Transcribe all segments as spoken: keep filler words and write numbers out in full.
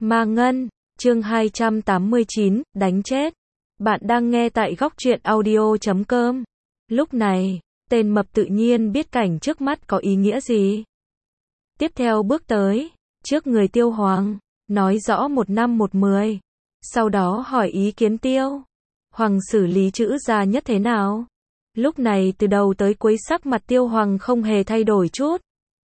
Ma Ngân, chương hai trăm tám mươi chín, đánh chết. Bạn đang nghe tại góc truyện audio chấm com. Lúc này, tên mập tự nhiên biết cảnh trước mắt có ý nghĩa gì. Tiếp theo bước tới, trước người Tiêu Hoàng, nói rõ một năm một mười. Sau đó hỏi ý kiến Tiêu Hoàng xử lý Trữ Gia Nhất thế nào. Lúc này từ đầu tới cuối sắc mặt Tiêu Hoàng không hề thay đổi chút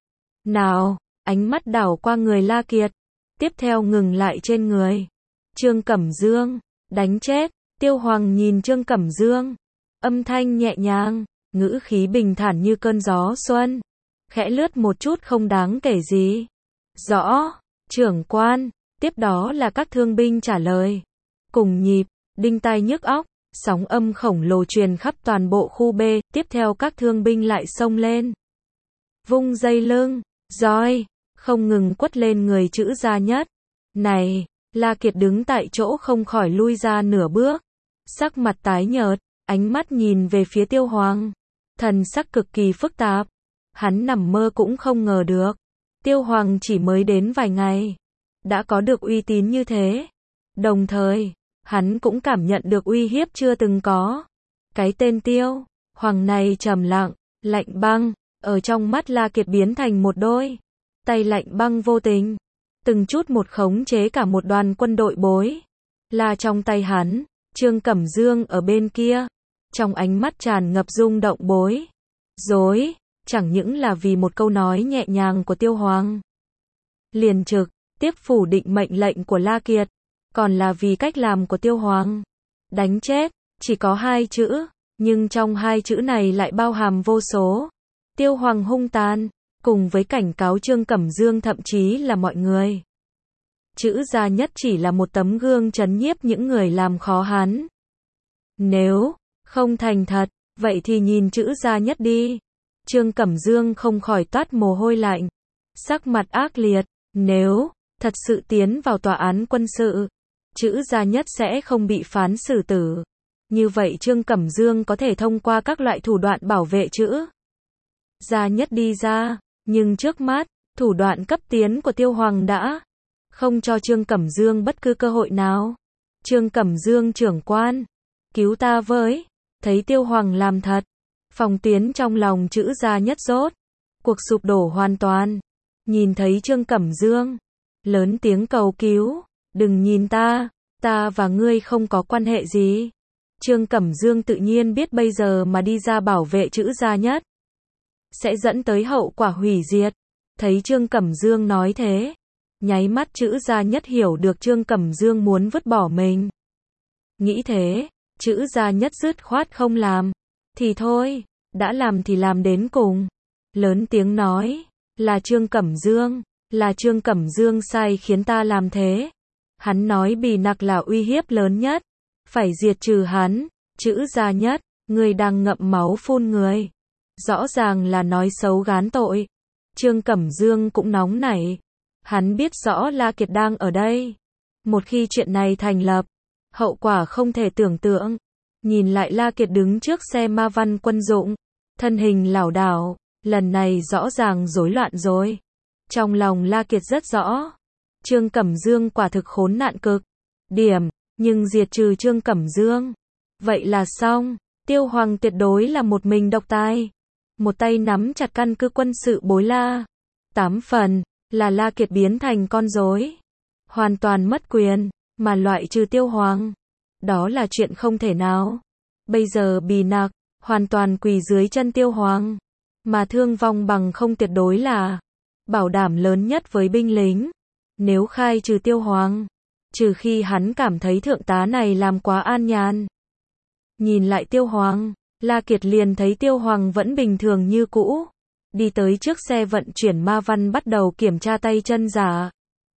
nào, ánh mắt đảo qua người La Kiệt, tiếp theo ngừng lại trên người Trương Cẩm Dương. Đánh chết. Tiêu Hoàng nhìn Trương Cẩm Dương, âm thanh nhẹ nhàng, ngữ khí bình thản như cơn gió xuân, khẽ lướt một chút không đáng kể gì. Rõ, trưởng quan. Tiếp đó là các thương binh trả lời. Cùng nhịp, đinh tai nhức óc, sóng âm khổng lồ truyền khắp toàn bộ khu B, tiếp theo các thương binh lại xông lên. Vung dây lưng, roi, không ngừng quất lên người Trữ Gia Nhất. Này, La Kiệt đứng tại chỗ không khỏi lui ra nửa bước, sắc mặt tái nhợt, ánh mắt nhìn về phía Tiêu Hoàng, thần sắc cực kỳ phức tạp. Hắn nằm mơ cũng không ngờ được, Tiêu Hoàng chỉ mới đến vài ngày, đã có được uy tín như thế. Đồng thời, hắn cũng cảm nhận được uy hiếp chưa từng có. Cái tên Tiêu Hoàng này trầm lặng, lạnh băng, ở trong mắt La Kiệt biến thành một đôi tay lạnh băng vô tình, từng chút một khống chế cả một đoàn quân đội bối là trong tay hắn. Trương Cẩm Dương ở bên kia, trong ánh mắt tràn ngập rung động bối rối, chẳng những là vì một câu nói nhẹ nhàng của Tiêu Hoàng liền trực tiếp phủ định mệnh lệnh của La Kiệt, còn là vì cách làm của Tiêu Hoàng. Đánh chết, chỉ có hai chữ, nhưng trong hai chữ này lại bao hàm vô số. Tiêu Hoàng hung tàn, cùng với cảnh cáo Trương Cẩm Dương thậm chí là mọi người. Trữ Gia Nhất chỉ là một tấm gương trấn nhiếp những người làm khó hắn. Nếu không thành thật, vậy thì nhìn Trữ Gia Nhất đi. Trương Cẩm Dương không khỏi toát mồ hôi lạnh, sắc mặt ác liệt. Nếu thật sự tiến vào tòa án quân sự, Trữ Gia Nhất sẽ không bị phán xử tử. Như vậy Trương Cẩm Dương có thể thông qua các loại thủ đoạn bảo vệ Trữ Gia Nhất đi ra, nhưng trước mắt, thủ đoạn cấp tiến của Tiêu Hoàng đã không cho Trương Cẩm Dương bất cứ cơ hội nào. Trương Cẩm Dương trưởng quan, cứu ta với. Thấy Tiêu Hoàng làm thật, phòng tuyến trong lòng Trữ Gia Nhất rốt cuộc sụp đổ hoàn toàn. Nhìn thấy Trương Cẩm Dương, lớn tiếng cầu cứu, đừng nhìn ta, ta và ngươi không có quan hệ gì. Trương Cẩm Dương tự nhiên biết bây giờ mà đi ra bảo vệ Trữ Gia Nhất sẽ dẫn tới hậu quả hủy diệt. Thấy Trương Cẩm Dương nói thế, nháy mắt Trữ Gia Nhất hiểu được Trương Cẩm Dương muốn vứt bỏ mình. Nghĩ thế, Trữ Gia Nhất dứt khoát không làm thì thôi, đã làm thì làm đến cùng. Lớn tiếng nói, là Trương Cẩm Dương, là Trương Cẩm Dương sai khiến ta làm thế. Hắn nói Bì Nặc là uy hiếp lớn nhất, phải diệt trừ hắn. Trữ Gia Nhất, người đang ngậm máu phun người, rõ ràng là nói xấu gán tội. Trương Cẩm Dương cũng nóng nảy, hắn biết rõ La Kiệt đang ở đây. Một khi chuyện này thành lập, hậu quả không thể tưởng tượng. Nhìn lại La Kiệt đứng trước xe ma văn quân dụng, thân hình lảo đảo, lần này rõ ràng rối loạn rồi. Trong lòng La Kiệt rất rõ, Trương Cẩm Dương quả thực khốn nạn cực điểm, nhưng diệt trừ Trương Cẩm Dương, vậy là xong. Tiêu Hoàng tuyệt đối là một mình độc tài, một tay nắm chặt căn cứ quân sự bối la. Tám phần là La Kiệt biến thành con rối, hoàn toàn mất quyền, mà loại trừ Tiêu Hoàng, đó là chuyện không thể nào. Bây giờ Bì Nặc hoàn toàn quỳ dưới chân Tiêu Hoàng, mà thương vong bằng không tuyệt đối là bảo đảm lớn nhất với binh lính. Nếu khai trừ Tiêu Hoàng, trừ khi hắn cảm thấy thượng tá này làm quá an nhàn. Nhìn lại Tiêu Hoàng, La Kiệt liền thấy Tiêu Hoàng vẫn bình thường như cũ, đi tới trước xe vận chuyển ma văn bắt đầu kiểm tra tay chân giả.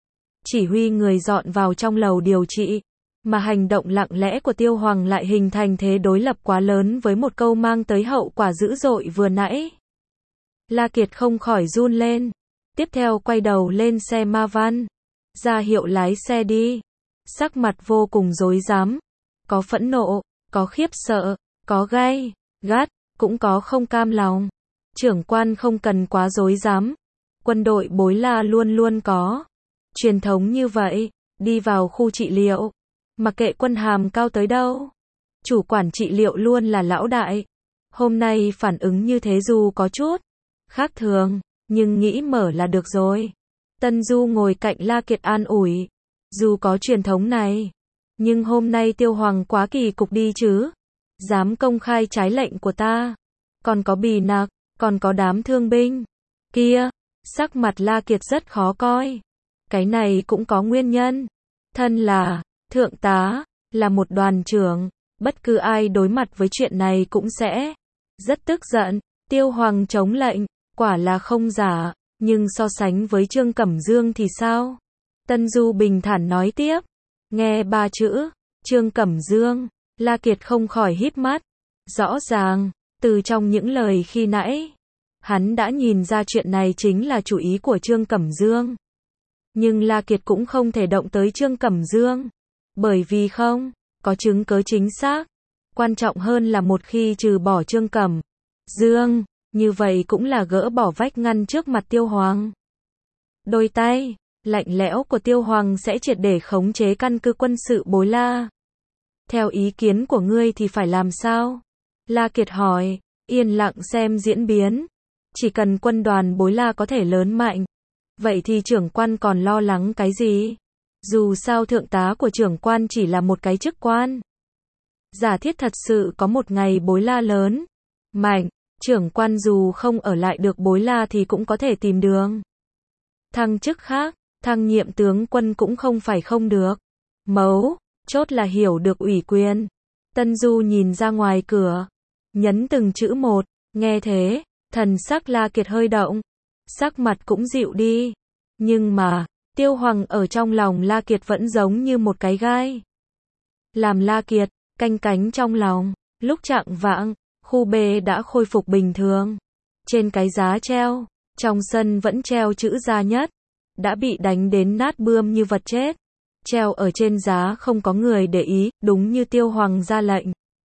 Chỉ huy người dọn vào trong lầu điều trị, mà hành động lặng lẽ của Tiêu Hoàng lại hình thành thế đối lập quá lớn với một câu mang tới hậu quả dữ dội vừa nãy. La Kiệt không khỏi run lên, tiếp theo quay đầu lên xe ma văn, ra hiệu lái xe đi. Sắc mặt vô cùng rối rắm, có phẫn nộ, có khiếp sợ, có gay gắt, cũng có không cam lòng. Trưởng quan không cần quá rối rắm, quân đội bối la luôn luôn có truyền thống như vậy, đi vào khu trị liệu. Mặc kệ quân hàm cao tới đâu, chủ quản trị liệu luôn là lão đại. Hôm nay phản ứng như thế dù có chút khác thường, nhưng nghĩ mở là được rồi. Tân Du ngồi cạnh La Kiệt an ủi. Dù có truyền thống này, nhưng hôm nay Tiêu Hoàng quá kỳ cục đi chứ. Dám công khai trái lệnh của ta. Còn có Bì Nặc, còn có đám thương binh. Kia, sắc mặt La Kiệt rất khó coi. Cái này cũng có nguyên nhân. Thân là thượng tá, là một đoàn trưởng, bất cứ ai đối mặt với chuyện này cũng sẽ rất tức giận. Tiêu Hoàng chống lệnh, quả là không giả, nhưng so sánh với Trương Cẩm Dương thì sao? Tân Du bình thản nói tiếp. Nghe ba chữ Trương Cẩm Dương, La Kiệt không khỏi híp mắt. Rõ ràng, từ trong những lời khi nãy, hắn đã nhìn ra chuyện này chính là chủ ý của Trương Cẩm Dương. Nhưng La Kiệt cũng không thể động tới Trương Cẩm Dương, bởi vì không có chứng cứ chính xác. Quan trọng hơn là một khi trừ bỏ Trương Cẩm Dương, như vậy cũng là gỡ bỏ vách ngăn trước mặt Tiêu Hoàng. Đôi tay lạnh lẽo của Tiêu Hoàng sẽ triệt để khống chế căn cứ quân sự Bối La. Theo ý kiến của ngươi thì phải làm sao? La Kiệt hỏi. Yên lặng xem diễn biến. Chỉ cần quân đoàn Bối La có thể lớn mạnh, vậy thì trưởng quan còn lo lắng cái gì? Dù sao thượng tá của trưởng quan chỉ là một cái chức quan. Giả thiết thật sự có một ngày Bối La lớn mạnh, trưởng quan dù không ở lại được Bối La thì cũng có thể tìm đường thăng chức khác. Thăng nhiệm tướng quân cũng không phải không được. Mấu chốt là hiểu được ủy quyền. Tân Du nhìn ra ngoài cửa, nhấn từng chữ một. Nghe thế, thần sắc La Kiệt hơi động, sắc mặt cũng dịu đi. Nhưng mà, Tiêu Hoàng ở trong lòng La Kiệt vẫn giống như một cái gai. Làm La Kiệt canh cánh trong lòng. Lúc chạng vạng, khu B đã khôi phục bình thường. Trên cái giá treo, trong sân vẫn treo chữ Gia Nhất, đã bị đánh đến nát bươm như vật chết. Treo ở trên giá không có người để ý, đúng như Tiêu Hoàng ra lệnh.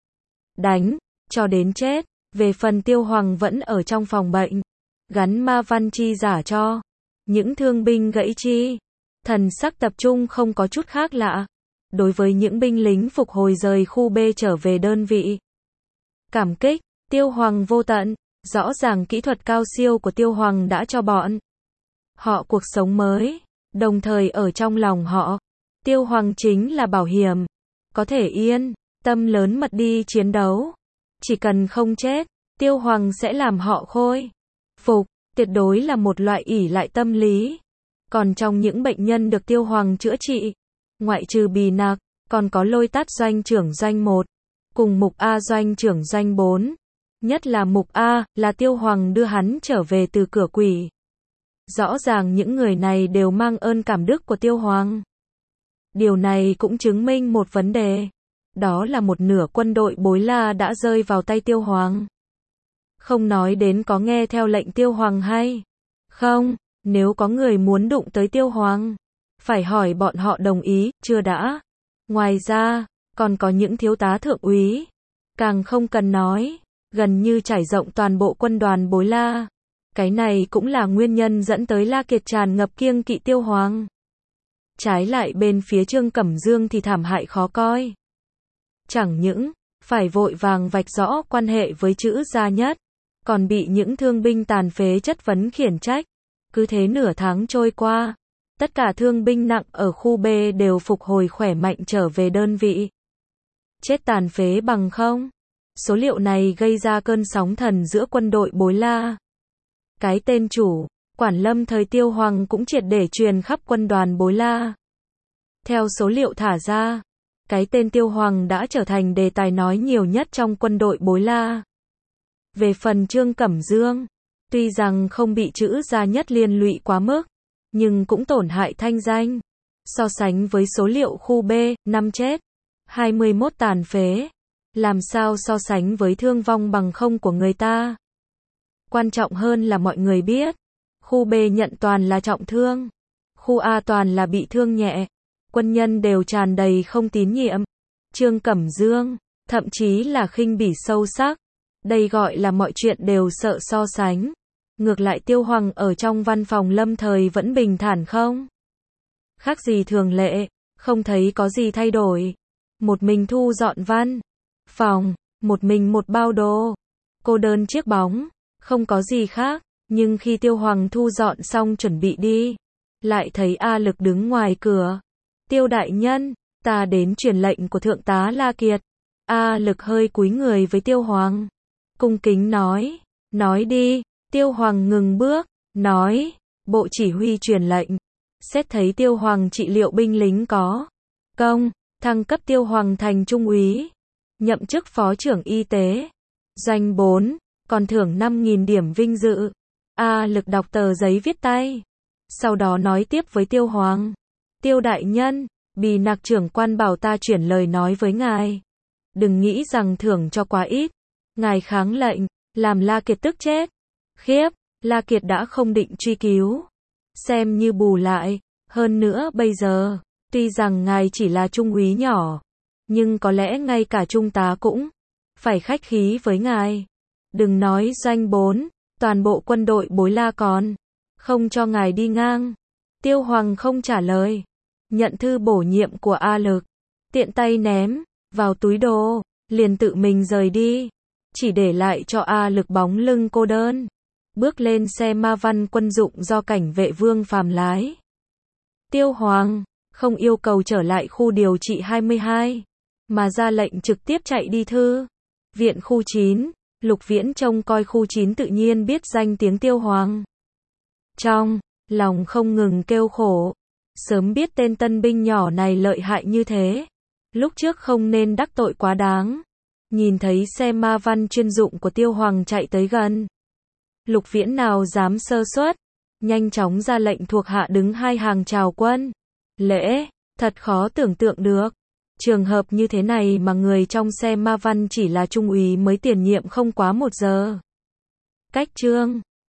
Đánh, cho đến chết. Về phần Tiêu Hoàng vẫn ở trong phòng bệnh, gắn ma văn chi giả cho những thương binh gãy chi. Thần sắc tập trung không có chút khác lạ. Đối với những binh lính phục hồi rời khu B trở về đơn vị, cảm kích, Tiêu Hoàng vô tận. Rõ ràng kỹ thuật cao siêu của Tiêu Hoàng đã cho bọn họ cuộc sống mới. Đồng thời ở trong lòng họ, Tiêu Hoàng chính là bảo hiểm. Có thể yên tâm lớn mật đi chiến đấu. Chỉ cần không chết, Tiêu Hoàng sẽ làm họ khôi phục. Tuyệt đối là một loại ỷ lại tâm lý. Còn trong những bệnh nhân được Tiêu Hoàng chữa trị, ngoại trừ Bì Nặc, còn có Lôi Tát doanh trưởng doanh một, cùng Mục A doanh trưởng doanh bốn. Nhất là Mục A, là Tiêu Hoàng đưa hắn trở về từ cửa quỷ. Rõ ràng những người này đều mang ơn cảm đức của Tiêu Hoàng. Điều này cũng chứng minh một vấn đề. Đó là một nửa quân đội Bối La đã rơi vào tay Tiêu Hoàng. Không nói đến có nghe theo lệnh Tiêu Hoàng hay không, nếu có người muốn đụng tới Tiêu Hoàng, phải hỏi bọn họ đồng ý, chưa đã. Ngoài ra, còn có những thiếu tá thượng úy. Càng không cần nói, gần như trải rộng toàn bộ quân đoàn Bối La. Cái này cũng là nguyên nhân dẫn tới La Kiệt tràn ngập kiêng kỵ Tiêu Hoàng. Trái lại bên phía Trương Cẩm Dương thì thảm hại khó coi. Chẳng những phải vội vàng vạch rõ quan hệ với chữ Gia Nhất, còn bị những thương binh tàn phế chất vấn khiển trách. Cứ thế nửa tháng trôi qua, tất cả thương binh nặng ở khu B đều phục hồi khỏe mạnh trở về đơn vị. Chết tàn phế bằng không. Số liệu này gây ra cơn sóng thần giữa quân đội Bối La. Cái tên chủ quản lâm thời Tiêu Hoàng cũng triệt để truyền khắp quân đoàn Bối La. Theo số liệu thả ra, cái tên Tiêu Hoàng đã trở thành đề tài nói nhiều nhất trong quân đội Bối La. Về phần Trương Cẩm Dương, tuy rằng không bị chữ Gia Nhất liên lụy quá mức, nhưng cũng tổn hại thanh danh. So sánh với số liệu khu B, năm chết, hai mươi mốt tàn phế, làm sao so sánh với thương vong bằng không của người ta. Quan trọng hơn là mọi người biết, khu B nhận toàn là trọng thương, khu A toàn là bị thương nhẹ, quân nhân đều tràn đầy không tín nhiệm. Trương Cẩm Dương, thậm chí là khinh bỉ sâu sắc. Đây gọi là mọi chuyện đều sợ so sánh. Ngược lại Tiêu Hoàng ở trong văn phòng lâm thời vẫn bình thản không khác gì thường lệ. không thấy có gì thay đổi. Một mình thu dọn văn phòng, một mình một bao đồ, cô đơn chiếc bóng, không có gì khác. Nhưng khi Tiêu Hoàng thu dọn xong chuẩn bị đi, lại thấy A Lực đứng ngoài cửa. Tiêu đại nhân, ta đến truyền lệnh của thượng tá La Kiệt. A Lực hơi cúi người với Tiêu Hoàng, cung kính nói, nói đi. Tiêu Hoàng ngừng bước, nói, bộ chỉ huy truyền lệnh, xét thấy Tiêu Hoàng trị liệu binh lính có công, thăng cấp Tiêu Hoàng thành trung úy, nhậm chức phó trưởng y tế, doanh bốn, còn thưởng năm nghìn điểm vinh dự. A Lực đọc tờ giấy viết tay, sau đó nói tiếp với Tiêu Hoàng, Tiêu đại nhân, Bì Nặc trưởng quan bảo ta chuyển lời nói với ngài. Đừng nghĩ rằng thưởng cho quá ít. Ngài kháng lệnh, làm La Kiệt tức chết. Khiếp, La Kiệt đã không định truy cứu, xem như bù lại. Hơn nữa bây giờ, tuy rằng ngài chỉ là trung úy nhỏ, nhưng có lẽ ngay cả trung tá cũng phải khách khí với ngài. Đừng nói doanh bốn, toàn bộ quân đội Bối La còn không cho ngài đi ngang. Tiêu Hoàng không trả lời, nhận thư bổ nhiệm của A Lực, tiện tay ném vào túi đồ, liền tự mình rời đi, chỉ để lại cho A Lực bóng lưng cô đơn, bước lên xe ma văn quân dụng do cảnh vệ Vương Phàm lái. Tiêu Hoàng không yêu cầu trở lại khu điều trị hai mươi hai, mà ra lệnh trực tiếp chạy đi thư viện khu chín. Lục Viễn trông coi khu chín tự nhiên biết danh tiếng Tiêu Hoàng, trong lòng không ngừng kêu khổ, sớm biết tên tân binh nhỏ này lợi hại như thế, lúc trước không nên đắc tội quá đáng. Nhìn thấy xe ma văn chuyên dụng của Tiêu Hoàng chạy tới gần, Lục Viễn nào dám sơ suất, nhanh chóng ra lệnh thuộc hạ đứng hai hàng chào quân lễ. Thật khó tưởng tượng được, trường hợp như thế này mà người trong xe ma văn chỉ là trung úy mới tiền nhiệm không quá một giờ. Cách chương